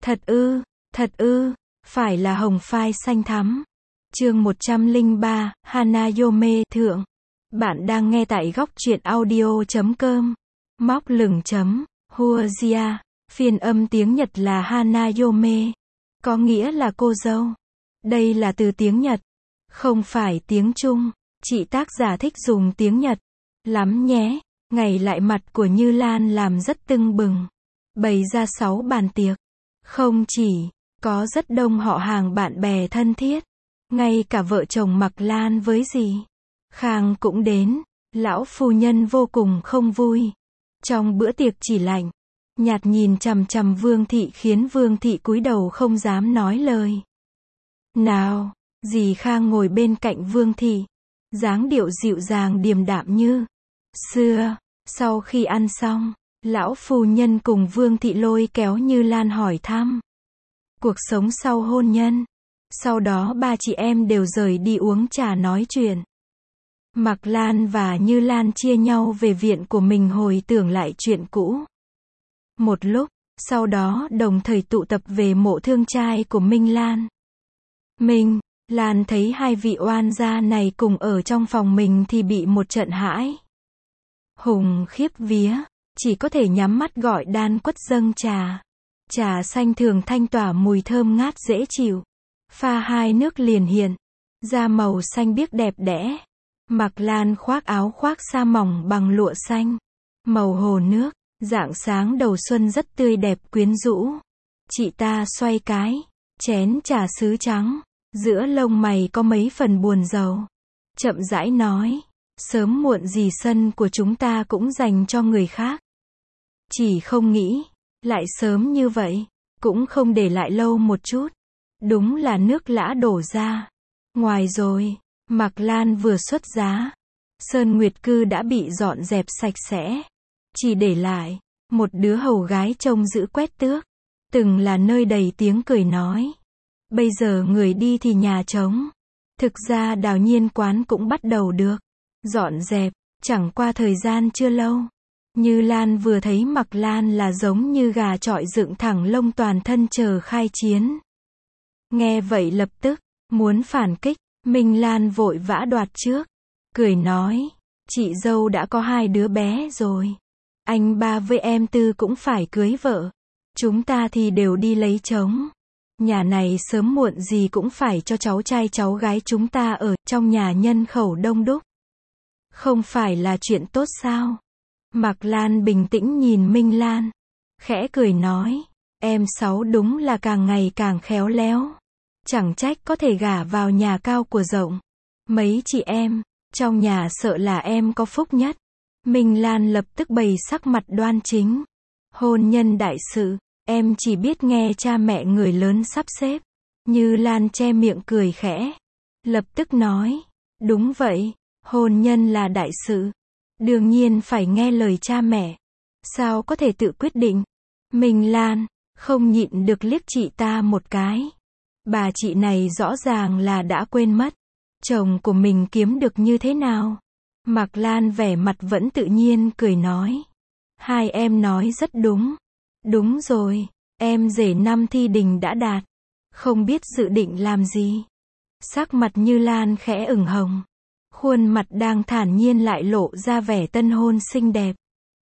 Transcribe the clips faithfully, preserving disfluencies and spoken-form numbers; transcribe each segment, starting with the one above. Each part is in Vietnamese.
Thật ư, thật ư, phải là hồng phai xanh thắm. Chương một trăm lẻ ba, Hanayome thượng. Bạn đang nghe tại góc truyện audio chấm com. Móc lửng chấm, Huazia. Phiên âm tiếng Nhật là Hanayome. Có nghĩa là cô dâu. Đây là từ tiếng Nhật. Không phải tiếng Trung. Chị tác giả thích dùng tiếng Nhật. Lắm nhé. Ngày lại mặt của Như Lan làm rất tưng bừng. Bày ra sáu bàn tiệc. Không chỉ có rất đông họ hàng bạn bè thân thiết. Ngay cả vợ chồng Mạc Lan với dì Khang cũng đến. Lão phu nhân vô cùng không vui. Trong bữa tiệc chỉ lạnh nhạt nhìn chằm chằm Vương thị khiến Vương thị cúi đầu không dám nói lời nào. Dì Khang ngồi bên cạnh Vương thị, dáng điệu dịu dàng điềm đạm như xưa. Sau khi ăn xong, lão phu nhân cùng Vương thị lôi kéo Như Lan hỏi thăm cuộc sống sau hôn nhân. Sau đó ba chị em đều rời đi uống trà nói chuyện. Mạc Lan và Như Lan chia nhau về viện của mình hồi tưởng lại chuyện cũ. Một lúc, sau đó đồng thời tụ tập về mộ thương trai của Minh Lan. Minh Lan thấy hai vị oan gia này cùng ở trong phòng mình thì bị một trận hãi hùng khiếp vía, chỉ có thể nhắm mắt gọi đan quất dâng trà. Trà xanh thường thanh tỏa mùi thơm ngát dễ chịu. Pha hai nước liền hiện da màu xanh biếc đẹp đẽ. Mạc Lan khoác áo khoác sa mỏng bằng lụa xanh, màu hồ nước, rạng sáng đầu xuân rất tươi đẹp quyến rũ. Chị ta xoay cái chén trà sứ trắng, giữa lông mày có mấy phần buồn rầu. Chậm rãi nói, sớm muộn gì sân của chúng ta cũng dành cho người khác. Chỉ không nghĩ, lại sớm như vậy, cũng không để lại lâu một chút. Đúng là nước lã đổ ra. Ngoài rồi, Mạc Lan vừa xuất giá, Sơn Nguyệt Cư đã bị dọn dẹp sạch sẽ. Chỉ để lại một đứa hầu gái trông giữ quét tước. Từng là nơi đầy tiếng cười nói. Bây giờ người đi thì nhà trống. Thực ra Đào Nhiên quán cũng bắt đầu được dọn dẹp. Chẳng qua thời gian chưa lâu, Như Lan vừa thấy Mạc Lan là giống như gà chọi dựng thẳng lông toàn thân chờ khai chiến. Nghe vậy lập tức muốn phản kích. Minh Lan vội vã đoạt trước, cười nói, chị dâu đã có hai đứa bé rồi. Anh ba với em Tư cũng phải cưới vợ. Chúng ta thì đều đi lấy chồng. Nhà này sớm muộn gì cũng phải cho cháu trai cháu gái chúng ta ở trong nhà nhân khẩu đông đúc. Không phải là chuyện tốt sao? Mạc Lan bình tĩnh nhìn Minh Lan, khẽ cười nói, em Sáu đúng là càng ngày càng khéo léo. Chẳng trách có thể gả vào nhà cao của rộng. Mấy chị em, trong nhà sợ là em có phúc nhất. Minh Lan lập tức bày sắc mặt đoan chính. Hôn nhân đại sự, em chỉ biết nghe cha mẹ người lớn sắp xếp. Như Lan che miệng cười khẽ. Lập tức nói, đúng vậy, hôn nhân là đại sự. Đương nhiên phải nghe lời cha mẹ. Sao có thể tự quyết định? Minh Lan không nhịn được liếc chị ta một cái. Bà chị này rõ ràng là đã quên mất chồng của mình kiếm được như thế nào. Mạc Lan vẻ mặt vẫn tự nhiên cười nói, hai em nói rất đúng. Đúng rồi, em rể năm thi đình đã đạt, không biết dự định làm gì. Sắc mặt Như Lan khẽ ửng hồng, khuôn mặt đang thản nhiên lại lộ ra vẻ tân hôn xinh đẹp.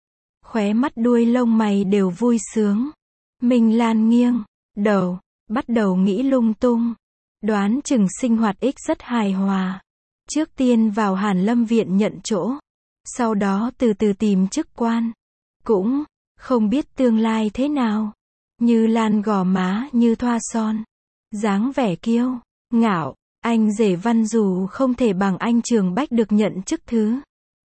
Khóe mắt đuôi lông mày đều vui sướng. Minh Lan nghiêng đầu, bắt đầu nghĩ lung tung. Đoán chừng sinh hoạt ích rất hài hòa. Trước tiên vào Hàn Lâm viện nhận chỗ. Sau đó từ từ tìm chức quan. Cũng không biết tương lai thế nào. Như Lan gò má như thoa son, dáng vẻ kiêu ngạo. Anh rể Văn dù không thể bằng anh Trường Bách được nhận chức thứ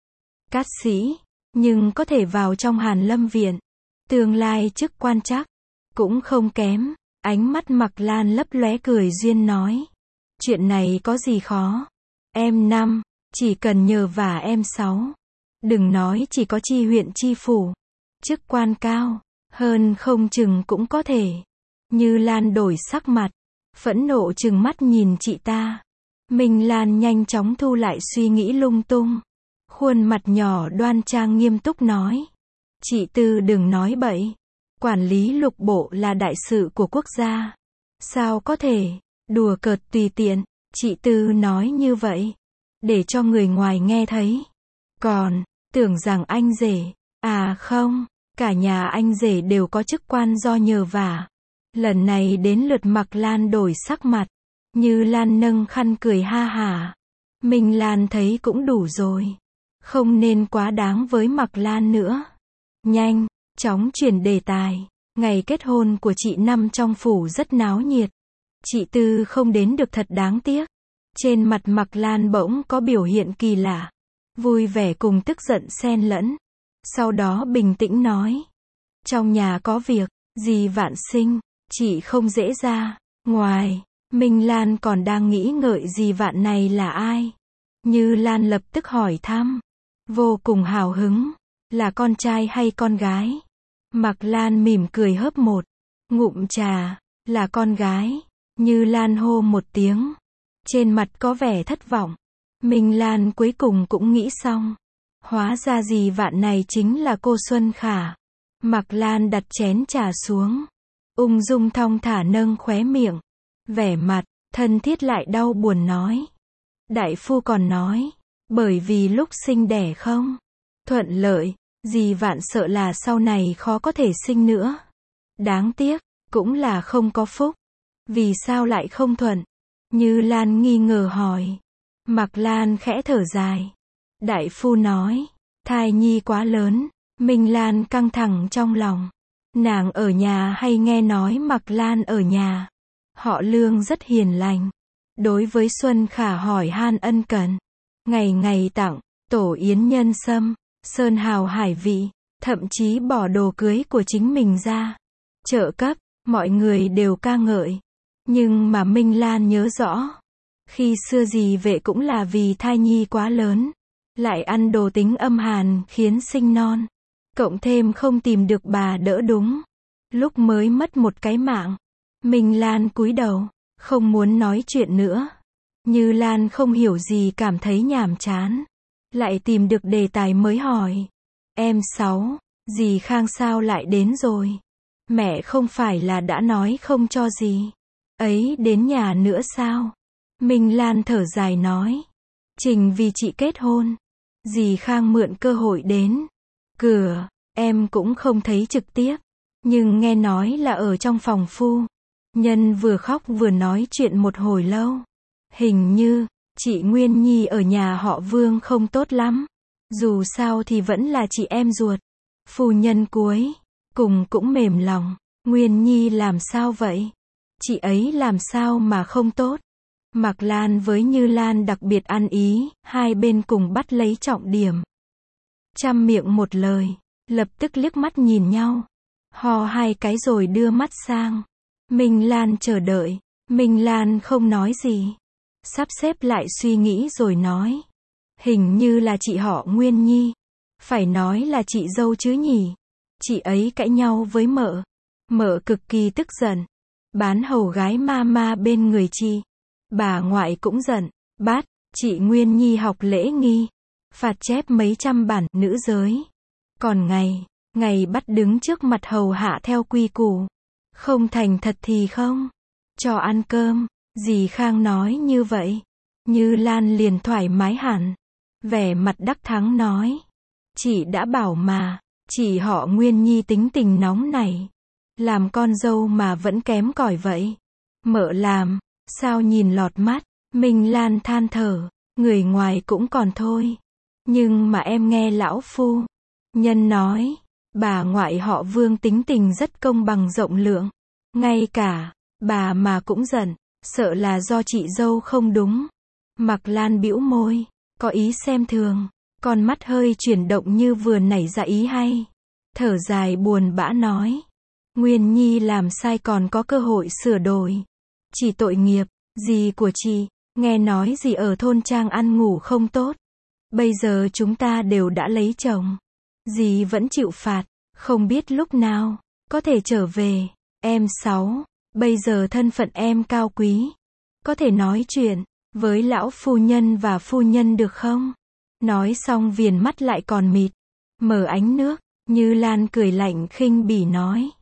cát sĩ, nhưng có thể vào trong Hàn Lâm viện. Tương lai chức quan chắc cũng không kém. Ánh mắt Mạc Lan lấp lóe cười duyên nói, chuyện này có gì khó. Em Năm chỉ cần nhờ vả em Sáu. Đừng nói chỉ có chi huyện chi phủ, chức quan cao hơn không chừng cũng có thể. Như Lan đổi sắc mặt, phẫn nộ trừng mắt nhìn chị ta. Minh Lan nhanh chóng thu lại suy nghĩ lung tung, khuôn mặt nhỏ đoan trang nghiêm túc nói, chị Tư đừng nói bậy. Quản lý lục bộ là đại sự của quốc gia. Sao có thể, đùa cợt tùy tiện, chị Tư nói như vậy, để cho người ngoài nghe thấy. Còn, tưởng rằng anh rể, à không, cả nhà anh rể đều có chức quan do nhờ vả. Lần này đến lượt Mạc Lan đổi sắc mặt. Như Lan nâng khăn cười ha hả. Minh Lan thấy cũng đủ rồi. Không nên quá đáng với Mạc Lan nữa. Nhanh, chóng chuyển đề tài. Ngày kết hôn của chị Năm trong phủ rất náo nhiệt. Chị Tư không đến được thật đáng tiếc. Trên mặt Mạc Lan bỗng có biểu hiện kỳ lạ. Vui vẻ cùng tức giận xen lẫn. Sau đó bình tĩnh nói. Trong nhà có việc, dì Vạn sinh, chị không dễ ra. Ngoài, Minh Lan còn đang nghĩ ngợi dì Vạn này là ai. Như Lan lập tức hỏi thăm. Vô cùng hào hứng. Là con trai hay con gái? Mạc Lan mỉm cười hớp một ngụm trà. Là con gái. Như Lan hô một tiếng. Trên mặt có vẻ thất vọng. Minh Lan cuối cùng cũng nghĩ xong. Hóa ra dì Vạn này chính là cô Xuân Khả. Mạc Lan đặt chén trà xuống. Ung dung thong thả nâng khóe miệng. Vẻ mặt, thân thiết lại đau buồn nói. Đại phu còn nói. Bởi vì lúc sinh đẻ không thuận lợi, dì Vạn sợ là sau này khó có thể sinh nữa. Đáng tiếc, cũng là không có phúc. Vì sao lại không thuận? Như Lan nghi ngờ hỏi. Mạc Lan khẽ thở dài. Đại phu nói, thai nhi quá lớn. Minh Lan căng thẳng trong lòng. Nàng ở nhà hay nghe nói Mạc Lan ở nhà? Họ Lương rất hiền lành. Đối với Xuân Khả hỏi han ân cần. Ngày ngày tặng, tổ yến nhân sâm, sơn hào hải vị, thậm chí bỏ đồ cưới của chính mình ra. Trợ cấp, mọi người đều ca ngợi. Nhưng mà Minh Lan nhớ rõ. Khi xưa dì vệ cũng là vì thai nhi quá lớn. Lại ăn đồ tính âm hàn khiến sinh non. Cộng thêm không tìm được bà đỡ đúng. Lúc mới mất một cái mạng. Minh Lan cúi đầu, không muốn nói chuyện nữa. Như Lan không hiểu gì cảm thấy nhàm chán. Lại tìm được đề tài mới hỏi. Em Sáu, dì Khang sao lại đến rồi? Mẹ không phải là đã nói không cho dì ấy đến nhà nữa sao? Minh Lan thở dài nói. Trình vì chị kết hôn. Dì Khang mượn cơ hội đến. Cửa, em cũng không thấy trực tiếp. Nhưng nghe nói là ở trong phòng phu. Nhân vừa khóc vừa nói chuyện một hồi lâu. Hình như, chị Nguyên Nhi ở nhà họ Vương không tốt lắm. Dù sao thì vẫn là chị em ruột. Phu nhân cuối cùng cũng mềm lòng. Nguyên Nhi làm sao vậy? Chị ấy làm sao mà không tốt? Mạc Lan với Như Lan đặc biệt ăn ý, hai bên cùng bắt lấy trọng điểm. Trăm miệng một lời, lập tức liếc mắt nhìn nhau. Hò hai cái rồi đưa mắt sang. Minh Lan chờ đợi. Minh Lan không nói gì. Sắp xếp lại suy nghĩ rồi nói. Hình như là chị họ Nguyên Nhi. Phải nói là chị dâu chứ nhỉ. Chị ấy cãi nhau với mợ. Mợ cực kỳ tức giận. Bán hầu gái ma ma bên người chị. Bà ngoại cũng giận. Bắt chị Nguyên Nhi học lễ nghi. Phạt chép mấy trăm bản nữ giới. Còn ngày, ngày bắt đứng trước mặt hầu hạ theo quy củ. Không thành thật thì không cho ăn cơm. Dì Khang nói như vậy. Như Lan liền thoải mái hẳn. Vẻ mặt đắc thắng nói. Chị đã bảo mà. Chị họ Nguyên Nhi tính tình nóng này. Làm con dâu mà vẫn kém cỏi vậy. Mợ làm. Sao nhìn lọt mắt. Minh Lan than thở. Người ngoài cũng còn thôi. Nhưng mà em nghe lão phu nhân nói. Bà ngoại họ Vương tính tình rất công bằng rộng lượng. Ngay cả bà mà cũng giận. Sợ là do chị dâu không đúng. Mạc Lan bĩu môi. Có ý xem thường. Con mắt hơi chuyển động như vừa nảy ra ý hay. Thở dài buồn bã nói. Nguyên Nhi làm sai còn có cơ hội sửa đổi. Chỉ tội nghiệp. Dì của chị. Nghe nói dì ở thôn trang ăn ngủ không tốt. Bây giờ chúng ta đều đã lấy chồng. Dì vẫn chịu phạt. Không biết lúc nào có thể trở về. Em Sáu. Bây giờ thân phận em cao quý. Có thể nói chuyện với lão phu nhân và phu nhân được không? Nói xong viền mắt lại còn mịt. Mở ánh nước. Như Lan cười lạnh khinh bỉ nói.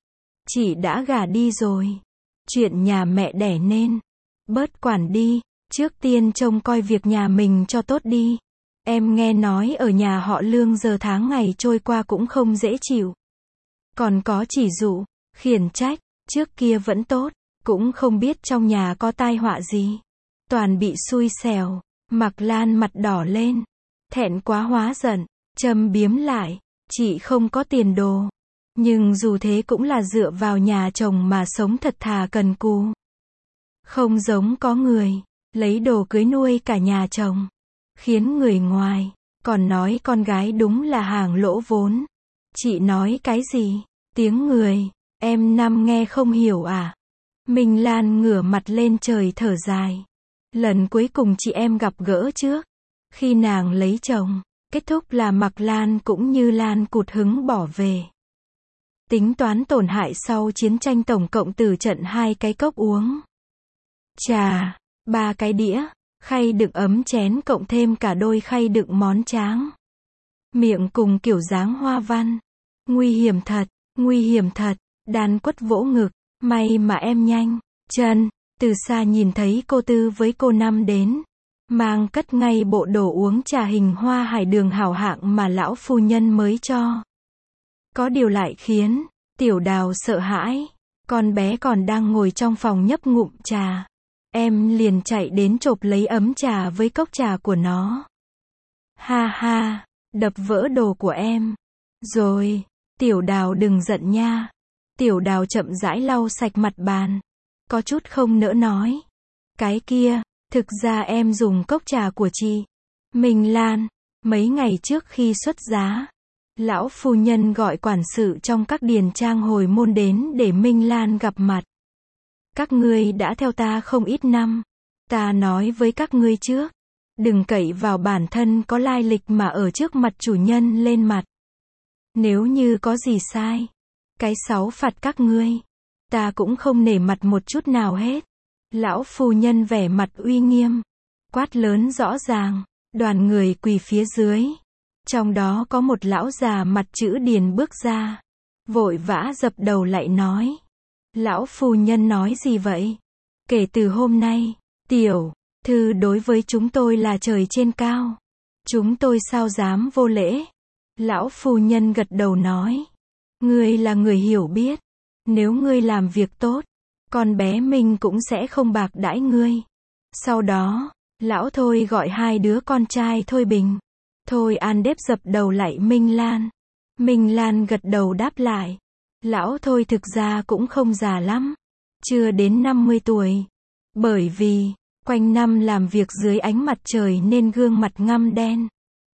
chị đã gả đi rồi. Chuyện nhà mẹ đẻ nên bớt quản đi, trước tiên trông coi việc nhà mình cho tốt đi. Em nghe nói ở nhà họ Lương giờ tháng ngày trôi qua cũng không dễ chịu. Còn có chỉ dụ, khiển trách, trước kia vẫn tốt, cũng không biết trong nhà có tai họa gì. Toàn bị xui xẻo. Mạc Lan mặt đỏ lên, thẹn quá hóa giận, châm biếm lại, chị không có tiền đồ. Nhưng dù thế cũng là dựa vào nhà chồng mà sống thật thà cần cù. Không giống có người, lấy đồ cưới nuôi cả nhà chồng. Khiến người ngoài, còn nói con gái đúng là hàng lỗ vốn. Chị nói cái gì? Tiếng người, em năm nghe không hiểu à? Minh Lan ngửa mặt lên trời thở dài. Lần cuối cùng chị em gặp gỡ trước, khi nàng lấy chồng, kết thúc là Mạc Lan cũng như Lan cụt hứng bỏ về. Tính toán tổn hại sau chiến tranh tổng cộng từ trận hai cái cốc uống trà, ba cái đĩa, khay đựng ấm chén cộng thêm cả đôi khay đựng món tráng. Miệng cùng kiểu dáng hoa văn. Nguy hiểm thật, nguy hiểm thật, Đan Quất vỗ ngực, may mà em nhanh chân. Từ xa nhìn thấy cô Tư với cô Năm đến, mang cất ngay bộ đồ uống trà hình hoa hải đường hảo hạng mà lão phu nhân mới cho. Có điều lại khiến Tiểu Đào sợ hãi. Con bé còn đang ngồi trong phòng nhấp ngụm trà. Em liền chạy đến chộp lấy ấm trà với cốc trà của nó. Ha ha, đập vỡ đồ của em. Rồi, Tiểu Đào đừng giận nha. Tiểu Đào chậm rãi lau sạch mặt bàn. Có chút không nỡ nói. Cái kia, thực ra em dùng cốc trà của chị Minh Lan. Mấy ngày trước khi xuất giá, lão phu nhân gọi quản sự trong các điền trang hồi môn đến để Minh Lan gặp mặt. Các ngươi đã theo ta không ít năm. Ta nói với các ngươi trước, đừng cậy vào bản thân có lai lịch mà ở trước mặt chủ nhân lên mặt. Nếu như có gì sai, cái sáu phạt các ngươi. Ta cũng không nể mặt một chút nào hết. Lão phu nhân vẻ mặt uy nghiêm, quát lớn rõ ràng, đoàn người quỳ phía dưới. Trong đó có một lão già mặt chữ điền bước ra, vội vã dập đầu lại nói. Lão phu nhân nói gì vậy? Kể từ hôm nay, tiểu thư đối với chúng tôi là trời trên cao. Chúng tôi sao dám vô lễ? Lão phu nhân gật đầu nói. Ngươi là người hiểu biết. Nếu ngươi làm việc tốt, con bé Minh cũng sẽ không bạc đãi ngươi. Sau đó, lão Thôi gọi hai đứa con trai Thôi Bình, Thôi An đếp dập đầu lại Minh Lan. Minh Lan gật đầu đáp lại. Lão Thôi thực ra cũng không già lắm, chưa đến năm mươi tuổi. Bởi vì, quanh năm làm việc dưới ánh mặt trời nên gương mặt ngăm đen,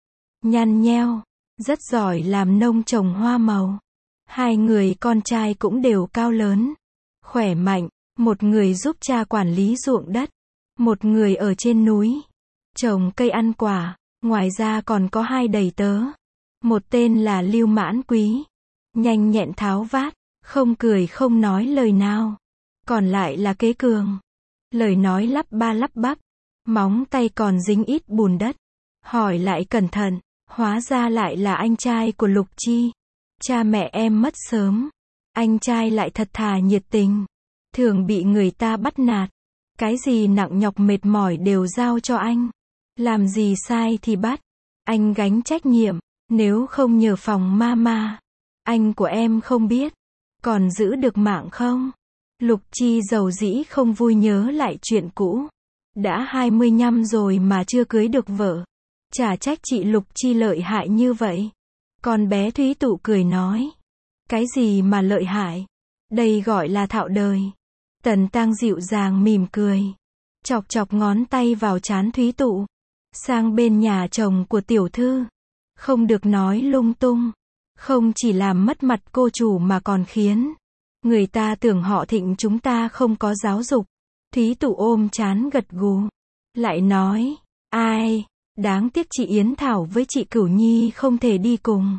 nhăn nheo, rất giỏi làm nông trồng hoa màu. Hai người con trai cũng đều cao lớn, khỏe mạnh, một người giúp cha quản lý ruộng đất, một người ở trên núi, trồng cây ăn quả, ngoài ra còn có hai đầy tớ. Một tên là Lưu Mãn Quý, nhanh nhẹn tháo vát, không cười không nói lời nào. Còn lại là Kế Cường, lời nói lắp ba lắp bắp, móng tay còn dính ít bùn đất. Hỏi lại cẩn thận, hóa ra lại là anh trai của Lục Chi. Cha mẹ em mất sớm, anh trai lại thật thà nhiệt tình, thường bị người ta bắt nạt. Cái gì nặng nhọc mệt mỏi đều giao cho anh. Làm gì sai thì bắt, anh gánh trách nhiệm. Nếu không nhờ phòng mama, anh của em không biết, còn giữ được mạng không? Lục Chi dầu dĩ không vui nhớ lại chuyện cũ. Đã hai mươi năm rồi mà chưa cưới được vợ. Chả trách chị Lục Chi lợi hại như vậy. Con bé Thúy Tụ cười nói. Cái gì mà lợi hại? Đây gọi là thạo đời. Tần Tăng dịu dàng mỉm cười, chọc chọc ngón tay vào trán Thúy Tụ. Sang bên nhà chồng của tiểu thư, không được nói lung tung. Không chỉ làm mất mặt cô chủ mà còn khiến người ta tưởng họ Thịnh chúng ta không có giáo dục. Thúy Tụ ôm trán gật gù, lại nói, ai, đáng tiếc chị Yến Thảo với chị Cửu Nhi không thể đi cùng.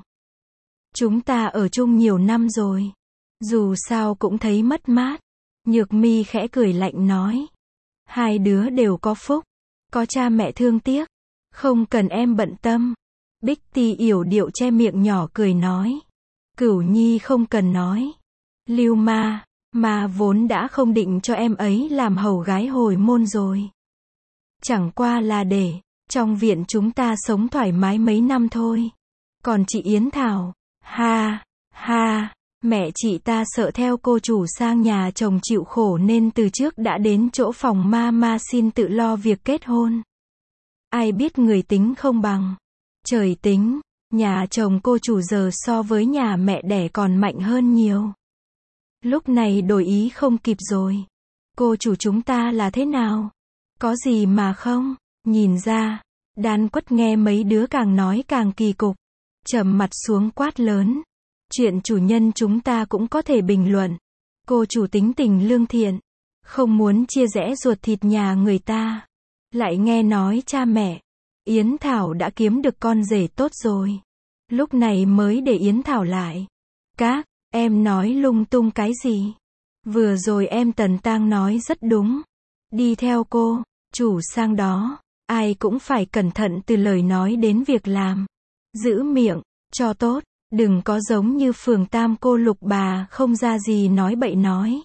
Chúng ta ở chung nhiều năm rồi, dù sao cũng thấy mất mát. Nhược Mi khẽ cười lạnh nói, hai đứa đều có phúc, có cha mẹ thương tiếc, không cần em bận tâm. Bích Ti yểu điệu che miệng nhỏ cười nói, Cửu Nhi không cần nói, Lưu ma, ma vốn đã không định cho em ấy làm hầu gái hồi môn rồi. Chẳng qua là để trong viện chúng ta sống thoải mái mấy năm thôi. Còn chị Yến Thảo, ha, ha, mẹ chị ta sợ theo cô chủ sang nhà chồng chịu khổ nên từ trước đã đến chỗ phòng ma ma xin tự lo việc kết hôn. Ai biết người tính không bằng trời tính, nhà chồng cô chủ giờ so với nhà mẹ đẻ còn mạnh hơn nhiều. Lúc này đổi ý không kịp rồi. Cô chủ chúng ta là thế nào? Có gì mà không? Nhìn ra, Đan Quất nghe mấy đứa càng nói càng kỳ cục. Trầm mặt xuống quát lớn. Chuyện chủ nhân chúng ta cũng có thể bình luận. Cô chủ tính tình lương thiện, không muốn chia rẽ ruột thịt nhà người ta. Lại nghe nói cha mẹ Yến Thảo đã kiếm được con rể tốt rồi. Lúc này mới để Yến Thảo lại. Các em nói lung tung cái gì? Vừa rồi em Tần Tang nói rất đúng. Đi theo cô chủ sang đó, ai cũng phải cẩn thận từ lời nói đến việc làm. Giữ miệng cho tốt, đừng có giống như phường Tam cô Lục bà không ra gì nói bậy nói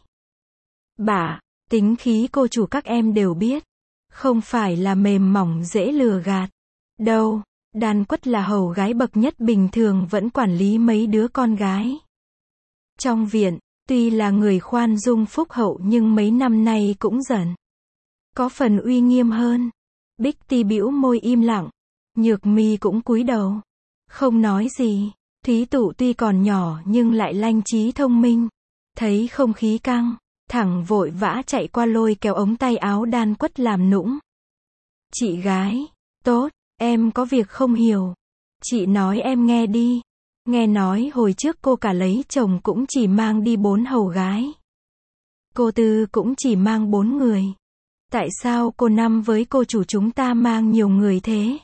bạ. Tính khí cô chủ các em đều biết, không phải là mềm mỏng dễ lừa gạt đâu. Đan Quất là hầu gái bậc nhất, bình thường vẫn quản lý mấy đứa con gái trong viện. Tuy là người khoan dung phúc hậu nhưng mấy năm nay cũng dần có phần uy nghiêm hơn. Bích Ti bĩu môi im lặng, Nhược Mi cũng cúi đầu, không nói gì. Thúy Tụ tuy còn nhỏ nhưng lại lanh trí thông minh, thấy không khí căng thẳng vội vã chạy qua lôi kéo ống tay áo Đan Quất làm nũng. Chị gái, tốt, em có việc không hiểu. Chị nói em nghe đi. Nghe nói hồi trước cô cả lấy chồng cũng chỉ mang đi bốn hầu gái. Cô Tư cũng chỉ mang bốn người. Tại sao cô Năm với cô chủ chúng ta mang nhiều người thế?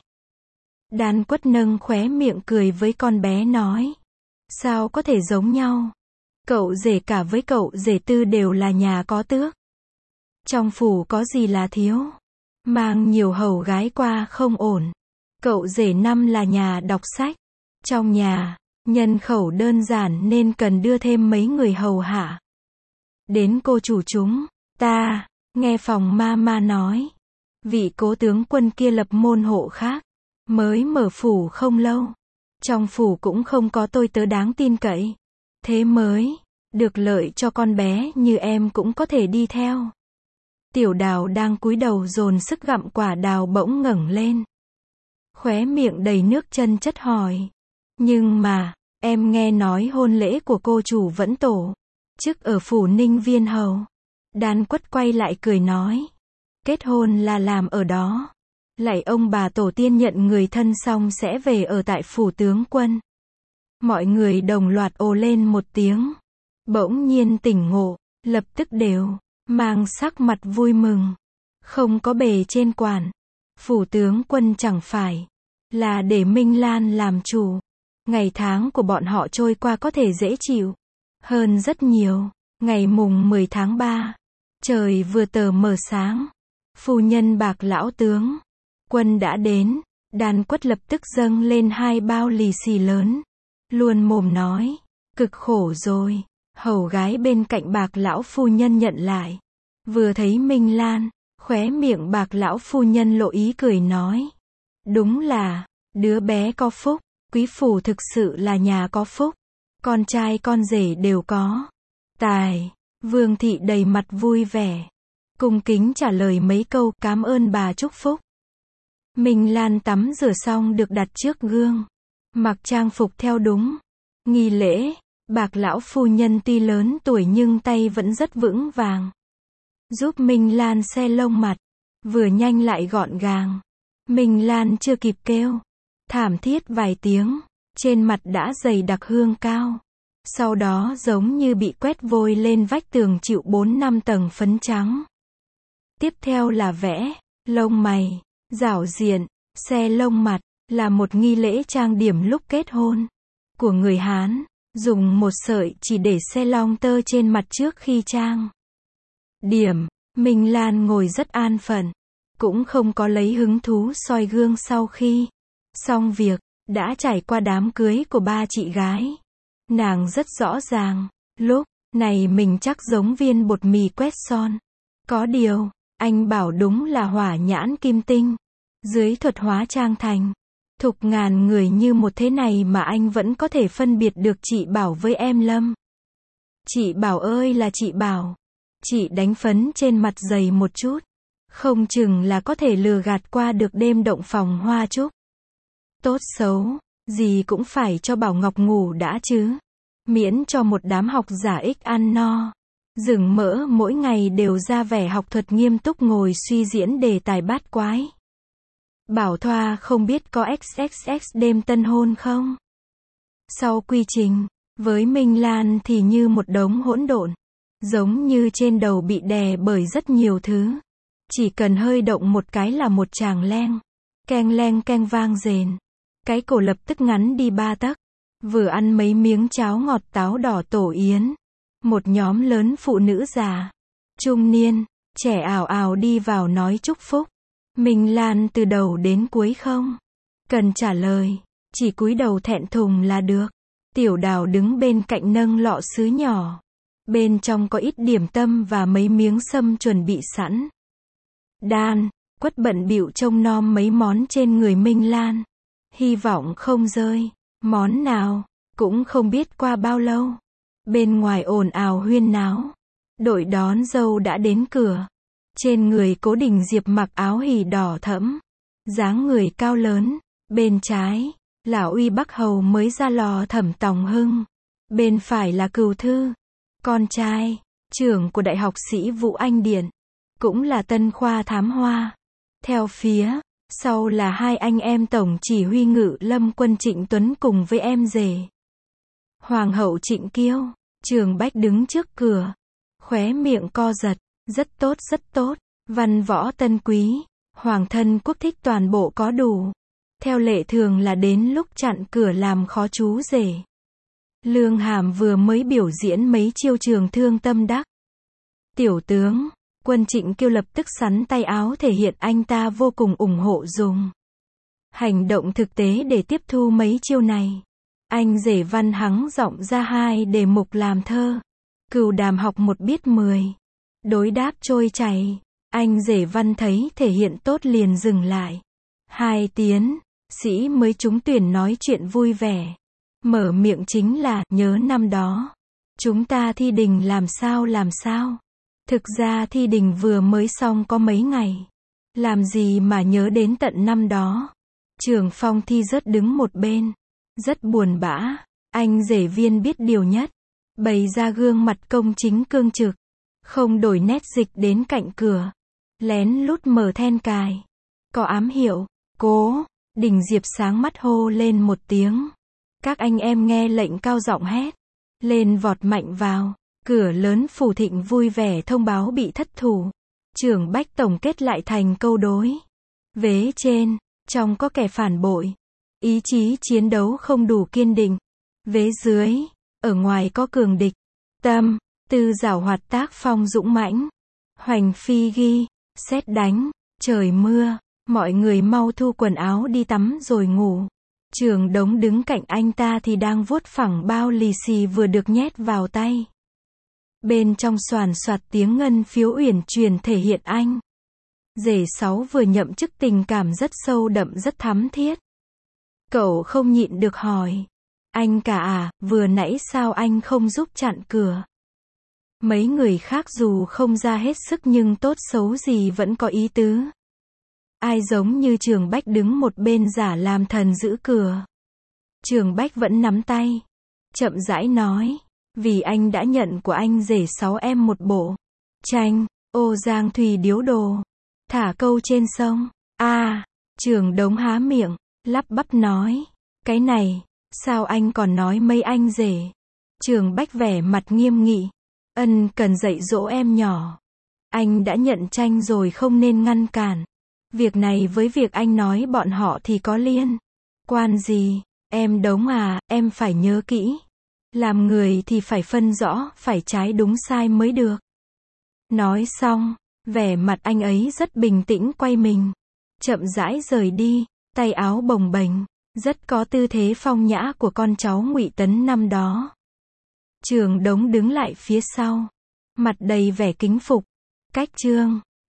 Đan Quất nâng khóe miệng cười với con bé nói. Sao có thể giống nhau? Cậu rể cả với cậu rể Tư đều là nhà có tước. Trong phủ có gì là thiếu? Mang nhiều hầu gái qua không ổn. Cậu rể Năm là nhà đọc sách. Trong nhà nhân khẩu đơn giản nên cần đưa thêm mấy người hầu hạ. Đến cô chủ chúng ta, nghe phòng ma ma nói, vị cố tướng quân kia lập môn hộ khác, mới mở phủ không lâu. Trong phủ cũng không có tôi tớ đáng tin cậy. Thế mới được lợi cho con bé như em cũng có thể đi theo. Tiểu Đào đang cúi đầu dồn sức gặm quả đào bỗng ngẩng lên, khóe miệng đầy nước chân chất hỏi. Nhưng mà, em nghe nói hôn lễ của cô chủ vẫn tổ chức ở phủ Ninh Viên Hầu. Đan Quất quay lại cười nói. Kết hôn là làm ở đó. Lạy ông bà tổ tiên nhận người thân xong sẽ về ở tại phủ tướng quân. Mọi người đồng loạt ồ lên một tiếng. Bỗng nhiên tỉnh ngộ, lập tức đều mang sắc mặt vui mừng. Không có bề trên quản. Phủ tướng quân chẳng phải là để Minh Lan làm chủ. Ngày tháng của bọn họ trôi qua có thể dễ chịu hơn rất nhiều. Ngày mùng mười tháng ba, trời vừa tờ mờ sáng, phu nhân Bạc lão tướng quân đã đến. Đan Quất lập tức dâng lên hai bao lì xì lớn, luôn mồm nói, cực khổ rồi. Hầu gái bên cạnh Bạc lão phu nhân nhận lại, vừa thấy Minh Lan, khóe miệng Bạc lão phu nhân lộ ý cười nói, đúng là đứa bé có phúc. Quý phủ thực sự là nhà có phúc, con trai con rể đều có tài. Vương thị đầy mặt vui vẻ, cung kính trả lời mấy câu cảm ơn bà chúc phúc. Minh Lan tắm rửa xong được đặt trước gương, mặc trang phục theo đúng nghi lễ. Bạc lão phu nhân tuy lớn tuổi nhưng tay vẫn rất vững vàng, giúp Minh Lan xe lông mặt, vừa nhanh lại gọn gàng. Minh Lan chưa kịp kêu thảm thiết vài tiếng, trên mặt đã dày đặc hương cao. Sau đó giống như bị quét vôi lên vách tường chịu bốn năm tầng phấn trắng. Tiếp theo là vẽ lông mày, rảo diện, xe lông mặt, là một nghi lễ trang điểm lúc kết hôn của người Hán, dùng một sợi chỉ để xe long tơ trên mặt trước khi trang điểm. Minh Lan ngồi rất an phận, cũng không có lấy hứng thú soi gương sau khi xong việc. Đã trải qua đám cưới của ba chị gái, nàng rất rõ ràng, lúc Này mình chắc giống viên bột mì quét son. Có điều, anh bảo đúng là hỏa nhãn kim tinh. Dưới thuật hóa trang thành thục ngàn người như một thế này mà anh vẫn có thể phân biệt được chị Bảo với em Lâm. Chị Bảo ơi là chị Bảo. Chị đánh phấn trên mặt dày một chút. Không chừng là có thể lừa gạt qua được đêm động phòng hoa trúc. Tốt xấu, gì cũng phải cho Bảo Ngọc ngủ đã chứ. Miễn cho một đám học giả ích ăn no. Rừng mỡ mỗi ngày đều ra vẻ học thuật nghiêm túc ngồi suy diễn đề tài bát quái. Bảo Thoa không biết có ích ích ích đêm tân hôn không? Sau quy trình, với Minh Lan thì như một đống hỗn độn. Giống như trên đầu bị đè bởi rất nhiều thứ. Chỉ cần hơi động một cái là một tràng leng. Keng leng keng vang rền. Cái cổ lập tức ngắn đi ba tấc. Vừa ăn mấy miếng cháo ngọt táo đỏ tổ yến. Một nhóm lớn phụ nữ già, trung niên, trẻ ảo ảo đi vào nói chúc phúc. Minh Lan từ đầu đến cuối không cần trả lời, chỉ cúi đầu thẹn thùng là được. Tiểu Đào đứng bên cạnh nâng lọ sứ nhỏ. Bên trong có ít điểm tâm và mấy miếng sâm chuẩn bị sẵn. Đan, Quất bận bịu trông nom mấy món trên người Minh Lan. Hy vọng không rơi món nào, cũng không biết qua bao lâu. Bên ngoài ồn ào huyên náo. Đội đón dâu đã đến cửa. Trên người Cố Đình Diệp mặc áo hỉ đỏ thẫm. Dáng người cao lớn. Bên trái, là Uy Bắc Hầu mới ra lò Thẩm Tòng Hưng. Bên phải là Cừu Thư, con trai, trưởng của Đại học Sĩ Vũ Anh Điện. Cũng là tân khoa thám hoa. Theo phía sau là hai anh em tổng chỉ huy Ngự Lâm quân Trịnh Tuấn cùng với em rể Hoàng hậu Trịnh Kiêu. Trường Bách đứng trước cửa, khóe miệng co giật. Rất tốt rất tốt. Văn võ tân quý, hoàng thân quốc thích toàn bộ có đủ. Theo lệ thường là đến lúc chặn cửa làm khó chú rể. Lương Hàm vừa mới biểu diễn mấy chiêu trường thương tâm đắc. Tiểu tướng, quân Trịnh Kiêu lập tức xắn tay áo thể hiện anh ta vô cùng ủng hộ dùng hành động thực tế để tiếp thu mấy chiêu này. Anh rể Văn hắng giọng ra hai đề mục làm thơ. Cừu Đàm học một biết mười. Đối đáp trôi chảy. Anh rể Văn thấy thể hiện tốt liền dừng lại. Hai tiến sĩ mới trúng tuyển nói chuyện vui vẻ. Mở miệng chính là, nhớ năm đó. Chúng ta thi đình làm sao làm sao. Thực ra thi đình vừa mới xong có mấy ngày. Làm gì mà nhớ đến tận năm đó. Trường Phong Thi rớt đứng một bên. Rất buồn bã. Anh rể Viên biết điều nhất. Bày ra gương mặt công chính cương trực. Không đổi nét dịch đến cạnh cửa. Lén lút mở then cài. Có ám hiệu. Cố Đình Diệp sáng mắt hô lên một tiếng. Các anh em nghe lệnh cao giọng hét lên vọt mạnh vào. Cửa lớn Phủ Thịnh vui vẻ thông báo bị thất thủ. Trưởng Bách tổng kết lại thành câu đối. Vế trên, trong có kẻ phản bội. Ý chí chiến đấu không đủ kiên định. Vế dưới, ở ngoài có cường địch. Tâm, tư giảo hoạt tác phong dũng mãnh. Hoành phi ghi, sét đánh, trời mưa. Mọi người mau thu quần áo đi tắm rồi ngủ. Trường Đống đứng cạnh anh ta thì đang vuốt phẳng bao lì xì vừa được nhét vào tay. Bên trong xoàn xoạt tiếng ngân phiếu uyển chuyển thể hiện anh rể Sáu vừa nhậm chức tình cảm rất sâu đậm rất thắm thiết. Cậu không nhịn được hỏi. Anh cả à, vừa nãy sao anh không giúp chặn cửa? Mấy người khác dù không ra hết sức nhưng tốt xấu gì vẫn có ý tứ. Ai giống như Trường Bách đứng một bên giả làm thần giữ cửa. Trường Bách vẫn nắm tay. Chậm rãi nói. Vì anh đã nhận của anh rể Sáu em một bộ tranh, ô giang thủy điếu đồ. Thả câu trên sông. a à, Trường Đống há miệng, lắp bắp nói. Cái này, sao anh còn nói mấy anh rể? Trường Bách vẻ mặt nghiêm nghị. Ân cần dạy dỗ em nhỏ. Anh đã nhận tranh rồi không nên ngăn cản. Việc này với việc anh nói bọn họ thì có liên quan gì? Em Đống à, em phải nhớ kỹ. Làm người thì phải phân rõ, phải trái đúng sai mới được. Nói xong, vẻ mặt anh ấy rất bình tĩnh quay mình. Chậm rãi rời đi, tay áo bồng bềnh, rất có tư thế phong nhã của con cháu Ngụy Tấn năm đó. Trường Đống đứng lại phía sau, mặt đầy vẻ kính phục. Cách chương